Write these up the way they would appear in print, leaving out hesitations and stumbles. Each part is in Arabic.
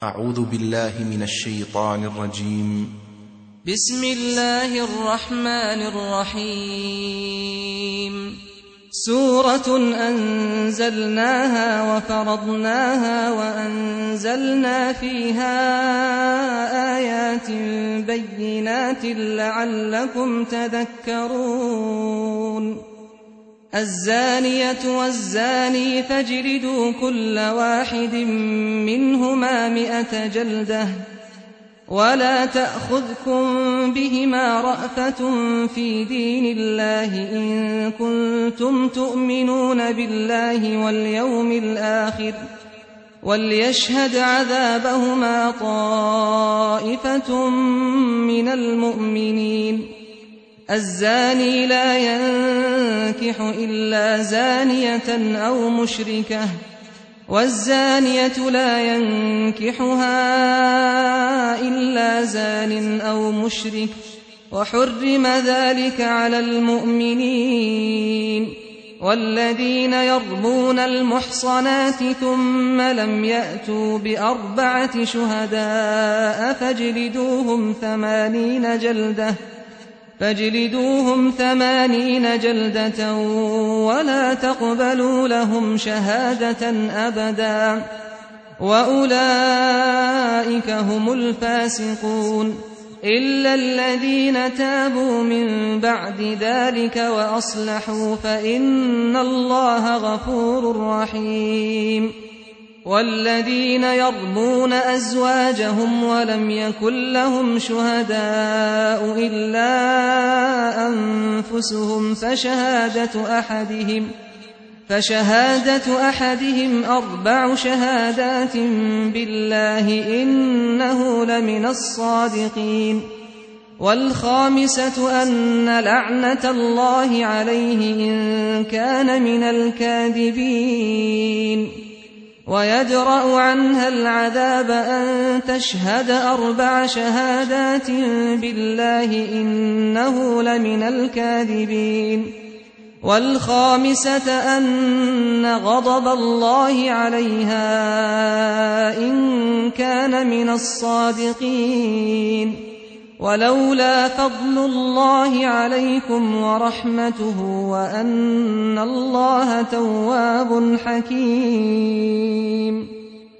أعوذ بالله من الشيطان الرجيم. بسم الله الرحمن الرحيم. سورة أنزلناها وفرضناها وأنزلنا فيها آيات بينات لعلكم تذكرون. الزانية والزاني فاجلدوا كل واحد منهما 100 جلدة ولا تأخذكم بهما رأفة في دين الله إن كنتم تؤمنون بالله واليوم الآخر وليشهد عذابهما طائفة من المؤمنين. الزاني لا ينكح إلا زانية أو مشركة والزانية لا ينكحها إلا زان أو مشرك وحرم ذلك على المؤمنين. والذين يرمون المحصنات ثم لم يأتوا ب4 شهداء فاجلدوهم 80 جلدة ولا تقبلوا لهم شهادة أبدا وأولئك هم الفاسقون إلا الذين تابوا من بعد ذلك وأصلحوا فإن الله غفور رحيم. والذين يرمون أزواجهم ولم يكن لهم شهداء إلا أنفسهم فشهادة أحدهم 4 شهادات بالله إنه لمن الصادقين. والخامسة أن لعنة الله عليه إن كان من الكاذبين. ويدرأ عنها العذاب أن تشهد 4 شهادات بالله إنه لمن الكاذبين. والخامسة أن غضب الله عليها إن كان من الصادقين. ولولا فضل الله عليكم ورحمته وأن الله تواب حكيم.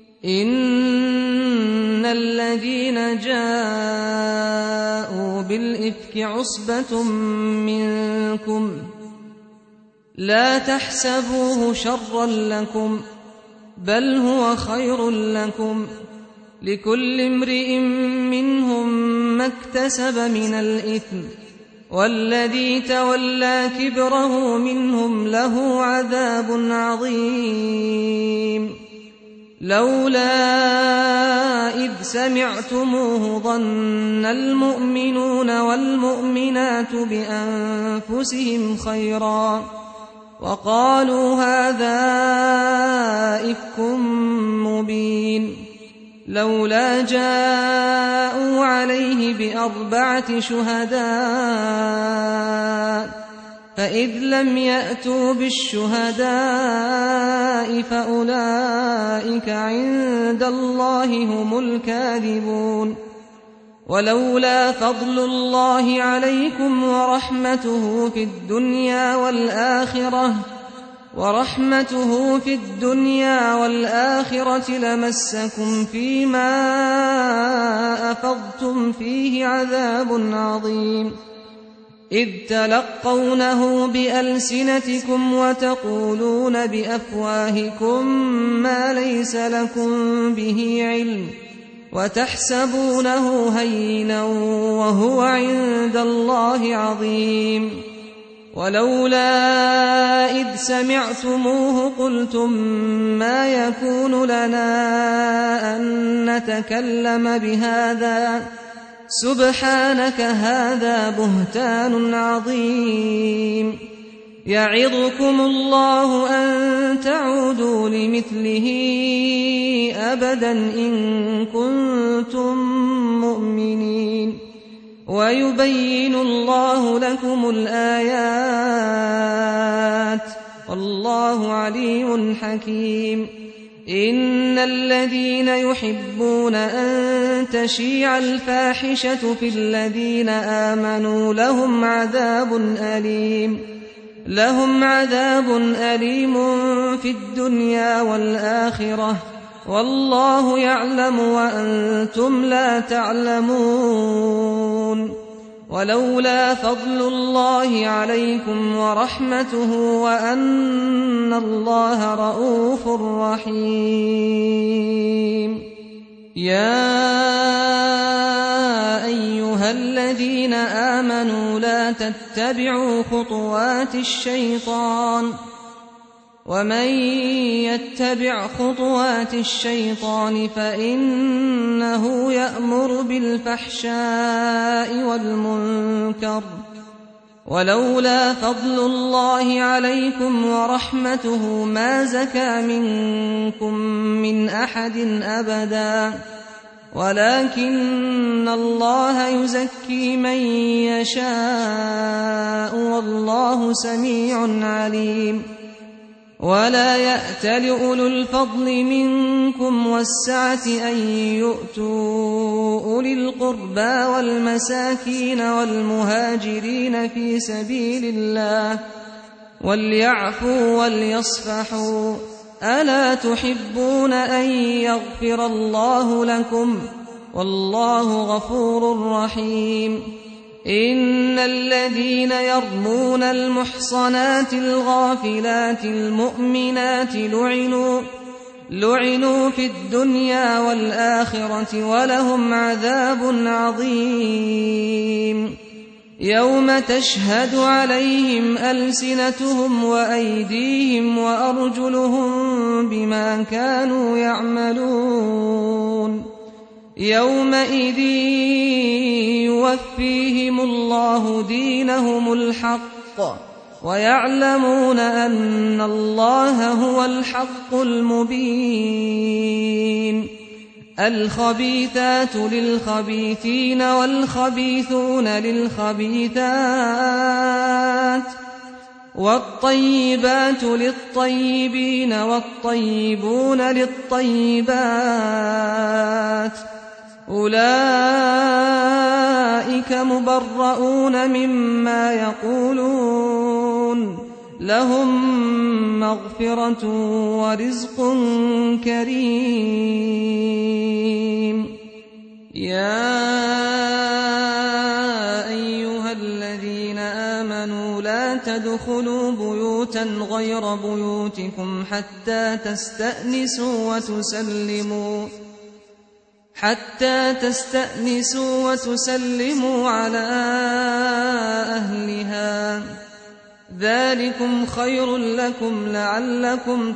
إن الذين جاءوا بالإفك عصبة منكم لا تحسبوه شرا لكم بل هو خير لكم لكل امرئ منهم ما اكتسب من الإثم والذي تولى كبره منهم له عذاب عظيم. لولا إذ سمعتموه ظن المؤمنون والمؤمنات بأنفسهم خيرا وقالوا هذا إفك مبين. لولا جاءوا عليه ب4 شهداء فإذ لم يأتوا بالشهداء فأولئك عند الله هم الكاذبون. ولولا فضل الله عليكم ورحمته في الدنيا والآخرة لمسكم فيما أفضتم فيه عذاب عظيم. إذ تلقونه بألسنتكم وتقولون بأفواهكم ما ليس لكم به علم وتحسبونه هينا وهو عند الله عظيم. ولولا إذ سمعتموه قلتم ما يكون لنا أن نتكلم بهذا سبحانك هذا بهتان عظيم. يعظكم الله أن تعودوا لمثله أبدا إن كنتم مؤمنين. ويبين الله لكم الآيات والله عليم حكيم. إن الذين يحبون أن تشيع الفاحشة في الذين آمنوا لهم عذاب أليم في الدنيا والآخرة والله يعلم وأنتم لا تعلمون ولولا فضل الله عليكم ورحمته وأن الله رءوف رحيم يا أيها الذين آمنوا لا تتبعوا خطوات الشيطان ومن يتبع خطوات الشيطان فإنه يأمر بالفحشاء والمنكر ولولا فضل الله عليكم ورحمته ما زكى منكم من أحد أبدا ولكن الله يزكي من يشاء والله سميع عليم ولا يأتل أولو الفضل منكم والسعة أن يؤتوا أولي القربى والمساكين والمهاجرين في سبيل الله وليعفوا وليصفحوا ألا تحبون أن يغفر الله لكم والله غفور رحيم إن الذين يرمون المحصنات الغافلات المؤمنات لعنوا في الدنيا والآخرة ولهم عذاب عظيم يوم تشهد عليهم ألسنتهم وأيديهم وأرجلهم بما كانوا يعملون يومئذ يوفيهم الله دينهم الحق ويعلمون أن الله هو الحق المبين الخبيثات للخبيثين والخبيثون للخبيثات والطيبات للطيبين والطيبون للطيبات أولئك مبرؤون مما يقولون لهم مغفرة ورزق كريم يا أيها الذين آمنوا لا تدخلوا بيوتا غير بيوتكم حتى تستأنسوا وتسلموا على أهلها ذلكم خير لكم لعلكم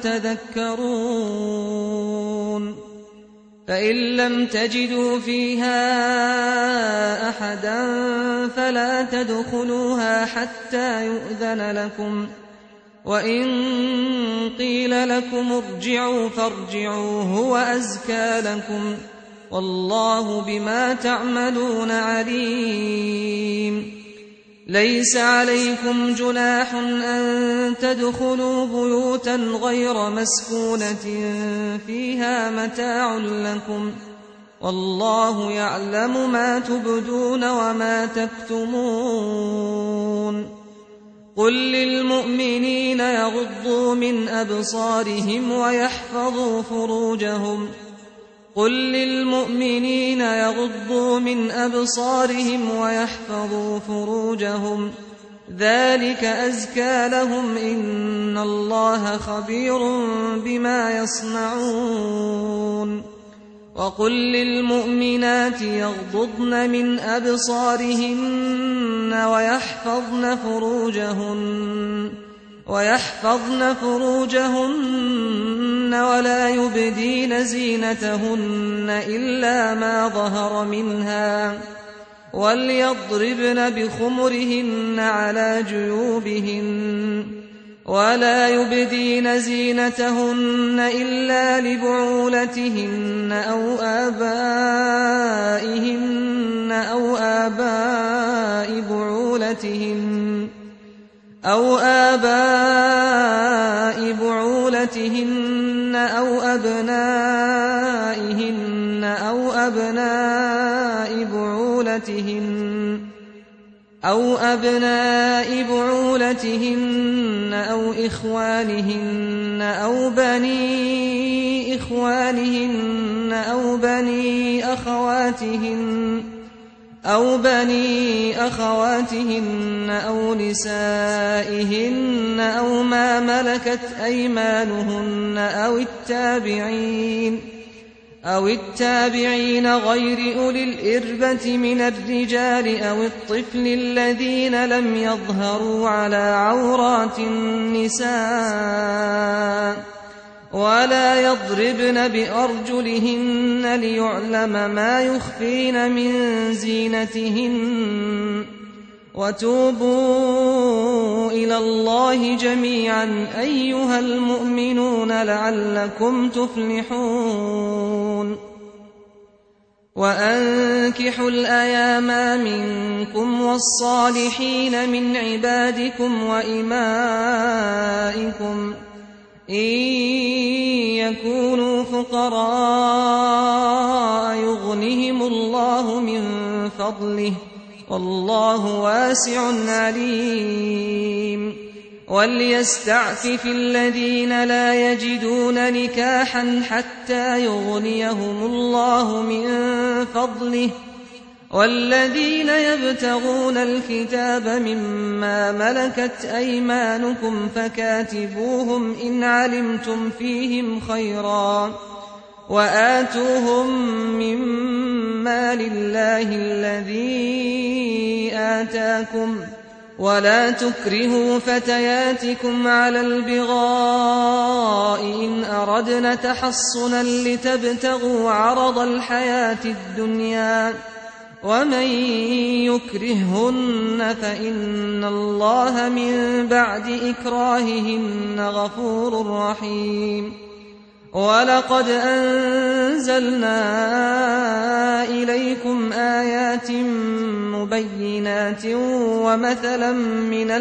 تذكرون فإن لم تجدوا فيها أحدا فلا تدخلوها حتى يؤذن لكم وإن قيل لكم ارجعوا فارجعوا هو أزكى لكم والله بما تعملون عليم ليس عليكم جناح أن تدخلوا بيوتا غير مسكونة فيها متاع لكم والله يعلم ما تبدون وما تكتمون قل للمؤمنين يغضوا من أبصارهم ويحفظوا فروجهم ذلك أزكى لهم إن الله خبير بما يصنعون وقل للمؤمنات يغضضن من أبصارهن ويحفظن فروجهن ولا يبدين زينتهن إلا ما ظهر منها وليضربن بخمرهن على جيوبهن ولا يبدين زينتهن إلا لبعولتهن أو آباء بعولتهن أو أبنائهن أو أبناء بعولتهن أو إخوانهن أو بني إخوانهن أو أخواتهن أو نسائهن أو ما ملكت أيمانهن أو التابعين غير أولي الإربة من الرجال أو الطفل الذين لم يظهروا على عورات النساء ولا يضربن بأرجلهن ليعلم ما يخفين من زينتهن وتوبوا إلى الله جميعا أيها المؤمنون لعلكم تفلحون وأنكحوا الأيام منكم والصالحين من عبادكم وإمائكم إن يكونوا فقراء يغنهم الله من فضله والله واسع عليم وليستعفف الذين لا يجدون نكاحا حتى يغنيهم الله من فضله والذين يبتغون الكتاب مما ملكت أيمانكم فكاتبوهم إن علمتم فيهم خيرا وآتوهم مما لله الذي آتاكم ولا تكرهوا فتياتكم على البغاء إن أردنا تحصنا لتبتغوا عرض الحياة الدنيا ومن يكرههن فإن الله من بعد إكراههن غفور رحيم ولقد أنزلنا إليكم آيات مبينات ومثلا من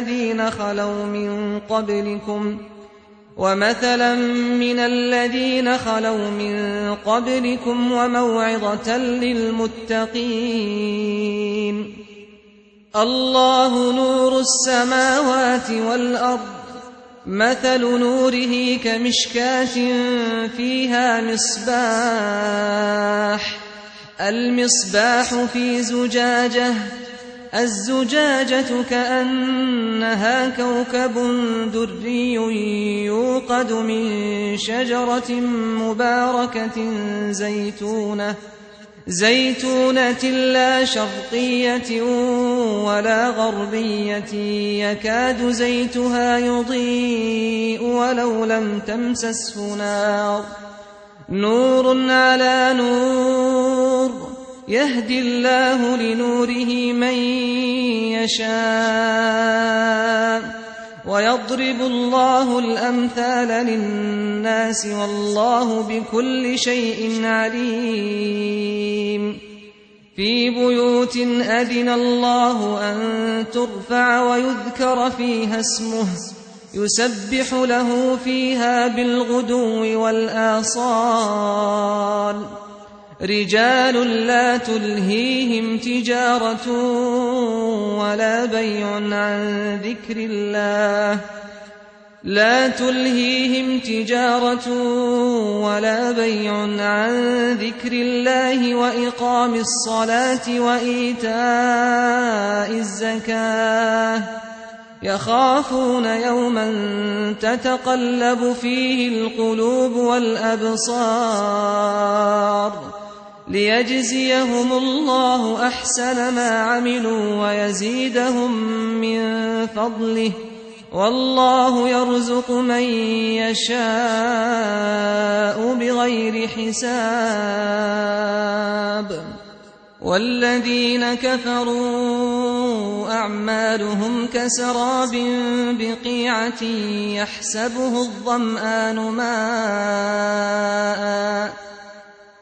الذين خلوا من قبلكم وموعظة للمتقين الله نور السماوات والأرض مثل نوره كمشكاة فيها المصباح في زجاجة الزجاجة كأنها كوكب دري يوقد من شجرة مباركة زيتونة لا شرقية ولا غربية يكاد زيتها يضيء ولو لم تمسسه نار نور على نور يهدي الله لنوره من يشاء ويضرب الله الأمثال للناس والله بكل شيء عليم في بيوت أذن الله أن ترفع ويذكر فيها اسمه يسبح له فيها بالغدو والآصال رجال لا تلهيهم تجارة ولا بيع عن ذكر الله وإقام الصلاة وإيتاء الزكاة يخافون يوما تتقلب فيه القلوب والأبصار ليجزيهم الله أحسن ما عملوا ويزيدهم من فضله والله يرزق من يشاء بغير حساب والذين كفروا أعمالهم كسراب بقيعة يحسبه الظمآن ماء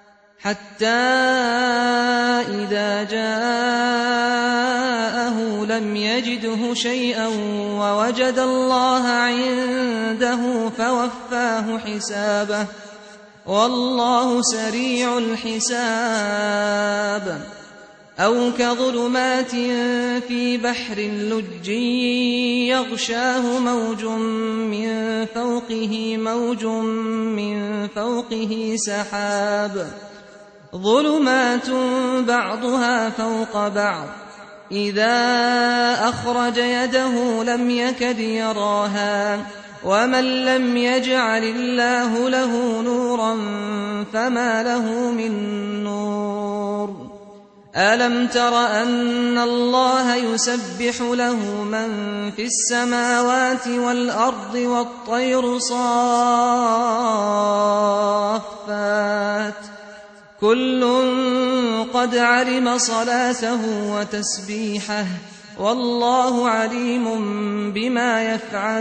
حتى إذا جاءه لم يجده شيئا ووجد الله عنده فوفاه حسابه والله سريع الحساب أو كظلمات في بحر لجي يغشاه موج من فوقه سحاب ظلمات بعضها فوق بعض إذا أخرج يده لم يكد يراها ومن لم يجعل الله له نورا فما له من نور ألم تر أن الله يسبح له من في السماوات والأرض والطير صافات كل قد علم صلاته وتسبيحه والله عليم بما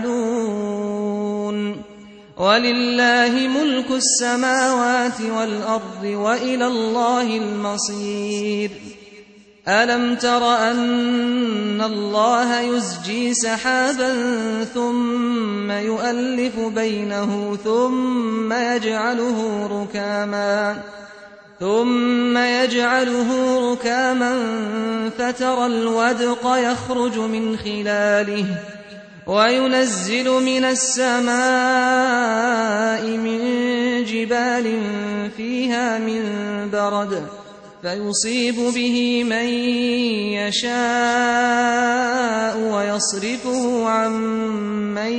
يفعلون ولله ملك السماوات والأرض وإلى الله المصير ألم تر أن الله يزجي سحابا ثم يؤلف بينه ثم يجعله ركاما فترى الودق يخرج من خلاله وينزل من السماء من جبال فيها من برد فيصيب به من يشاء ويصرفه عن من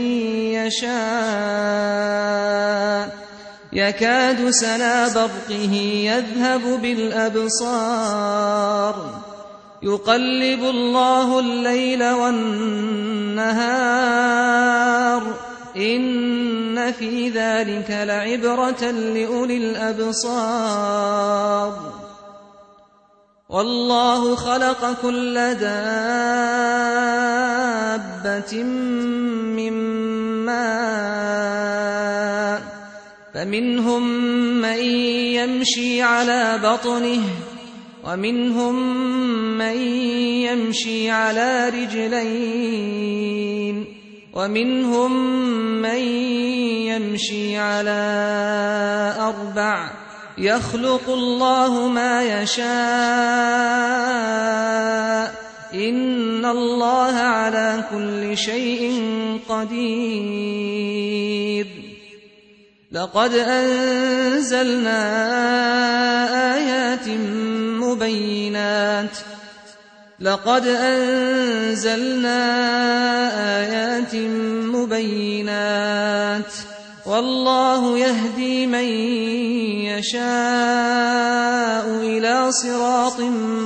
يشاء يكاد سنا برقه يذهب بالأبصار يقلب الله الليل والنهار إن في ذلك لعبرة لأولي الأبصار والله خلق كل دابة من ماء فمنهم من يمشي على بطنه ومنهم من يمشي على رجلين ومنهم من يمشي على أربع يخلق الله ما يشاء إن الله على كل شيء قدير لقد أنزلنا آيات مبينات والله يهدي من يشاء إلى صراط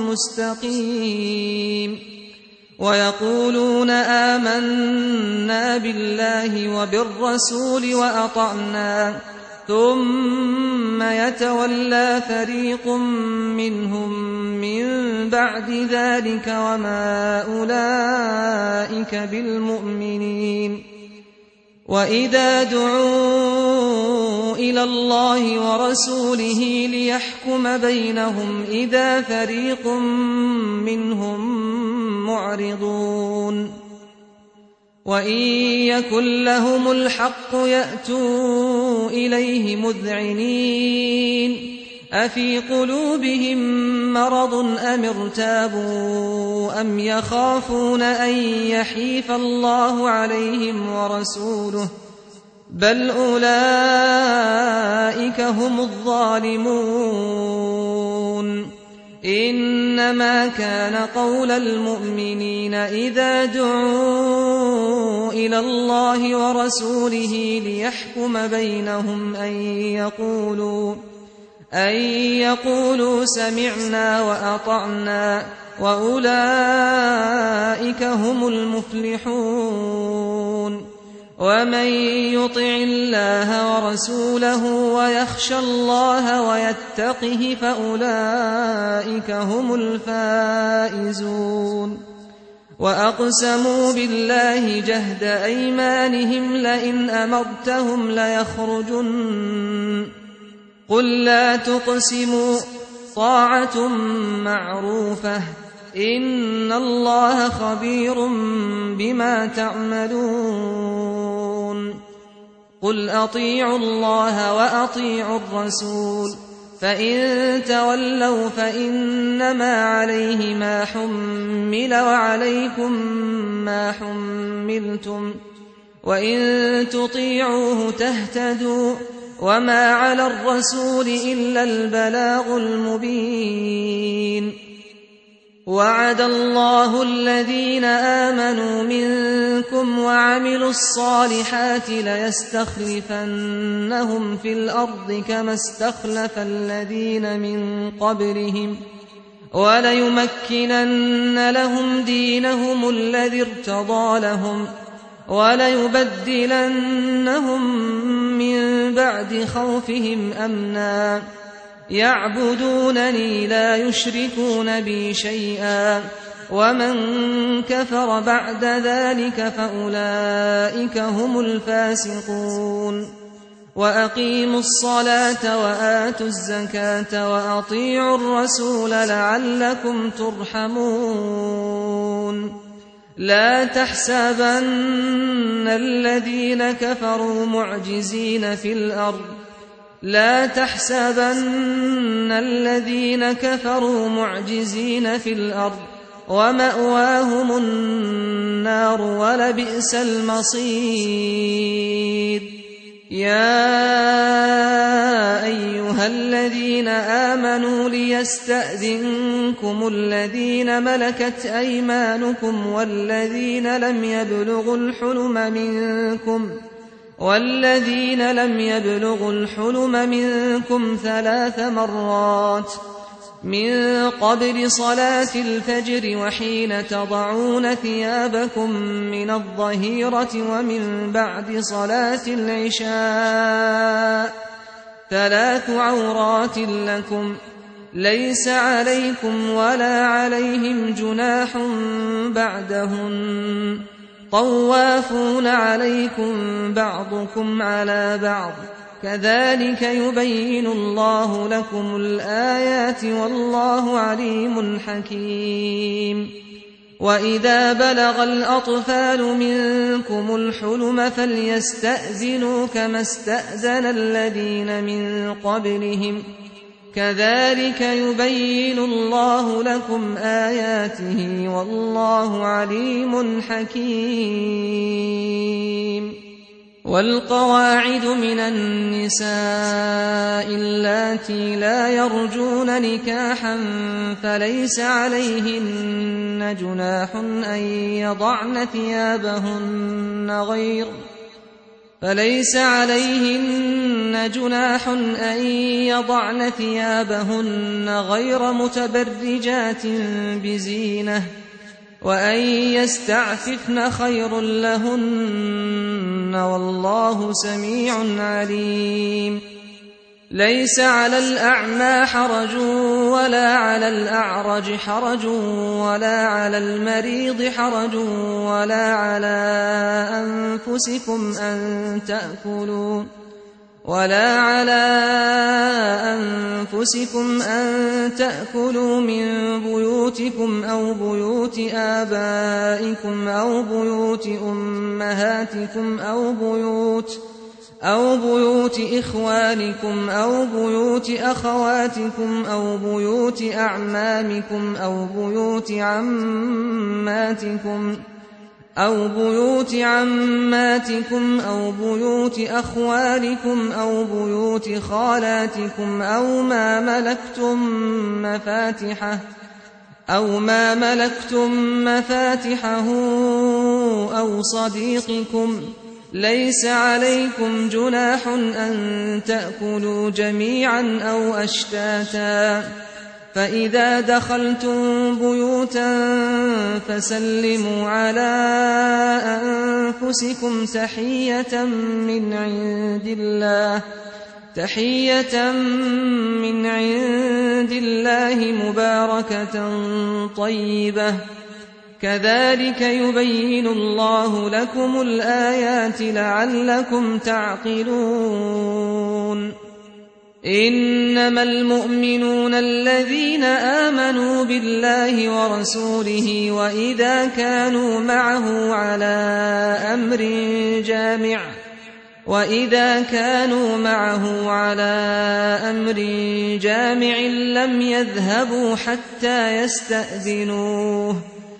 مستقيم ويقولون آمنا بالله وبالرسول وأطعنا ثم يتولى فريق منهم من بعد ذلك وما أولئك بالمؤمنين وإذا دعوا إلى الله ورسوله ليحكم بينهم إذا فريق منهم معرضون وإن يكن لهم الحق يأتوا إليه مذعنين أفي قلوبهم مرض أم ارتابوا أم يخافون أن يحيف الله عليهم ورسوله بل أولئك هم الظالمون إنما كان قول المؤمنين إذا دعوا إلى الله ورسوله ليحكم بينهم أن يقولوا سمعنا وأطعنا وأولئك هم المفلحون ومن يطع الله ورسوله ويخشى الله ويتقه فأولئك هم الفائزون وأقسموا بالله جهد أيمانهم لئن أمرتهم ليخرجن قل لا تقسموا طاعة معروفة إن الله خبير بما تعملون قل أطيعوا الله وأطيعوا الرسول فإن تولوا فإنما عليه ما حمل وعليكم ما حملتم وإن تطيعوه تهتدوا وما على الرسول إلا البلاغ المبين وعد الله الذين آمنوا منكم وعملوا الصالحات ليستخلفنهم في الأرض كما استخلف الذين من قبلهم وليمكنن لهم دينهم الذي ارتضى لهم وليبدلنهم من بعد خوفهم أمنا يعبدونني لا يشركون بي شيئا ومن كفر بعد ذلك فأولئك هم الفاسقون وأقيموا الصلاة وآتوا الزكاة وأطيعوا الرسول لعلكم ترحمون لا تحسبن الذين كفروا معجزين في الأرض لا تحسبن الذين كفروا معجزين في الأرض ومأواهم النار ولبئس المصير يا أيها الذين آمنوا ليستأذنكم الذين ملكت أيمانكم والذين لم يبلغوا الحلم منكم 3 مرات من قبل صلاة الفجر وحين تضعون ثيابكم من الظهيرة ومن بعد صلاة العشاء 3 عورات لكم ليس عليكم ولا عليهم جناح بعدهن طوافون عليكم بعضكم على بعض كذلك يبين الله لكم الآيات والله عليم حكيم وإذا بلغ الأطفال منكم الحلم فليستأذنوا كما استأذن الذين من قبلهم كذلك يبين الله لكم آياته والله عليم حكيم والقواعد من النساء اللاتي لا يرجون نكاحا فليس عليهن جناح أن يضعن ثيابهن غير متبرجات بزينة وأن يستعففن خير لهن والله سميع عليم ليس على الأعمى حرج ولا على الأعرج حرج ولا على المريض حرج ولا على أنفسكم أن تأكلوا من بيوتكم أو بيوت آبائكم أو بيوت أمهاتكم أو بيوت إخوانكم أو بيوت أخواتكم أو بيوت أعمامكم أو بيوت عماتكم أو بيوت أخوالكم أو بيوت خالاتكم أو ما ملكتم مفاتحه أو صديقكم ليس عليكم جناح أن تأكلوا جميعا أو أشتاتا فإذا دخلتم بيوتا فسلموا على أنفسكم تحية من عند الله مباركة طيبة كذلك يبين الله لكم الآيات لعلكم تعقلون إنما المؤمنون الذين آمنوا بالله ورسوله وإذا كانوا معه على أمر جامع لم يذهبوا حتى يستأذنوه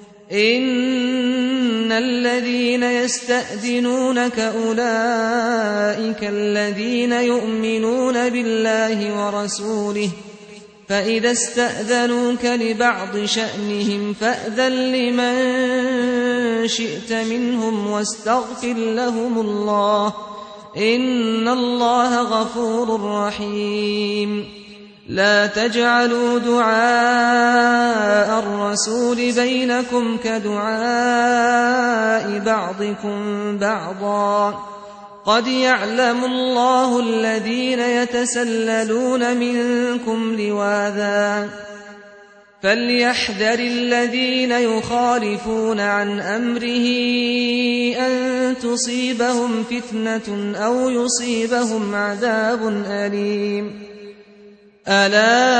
إن الذين يستأذنونك أولئك الذين يؤمنون بالله ورسوله فإذا استأذنوك لبعض شأنهم فأذن لمن شئت منهم واستغفر لهم الله إن الله غفور رحيم لا تجعلوا دعاء الرسول بينكم كدعاء بعضكم بعضا قد يعلم الله الذين يتسللون منكم لواذا فليحذر الذين يخالفون عن أمره أن تصيبهم فتنة أو يصيبهم عذاب أليم ألا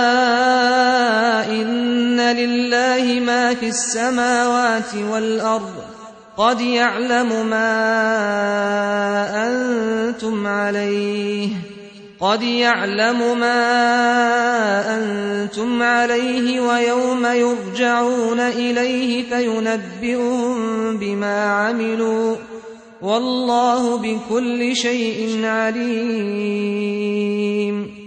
إن لله ما في السماوات والأرض قد يعلم ما أنتم عليه ويوم يرجعون إليه فينبئهم بما عملوا والله بكل شيء عليم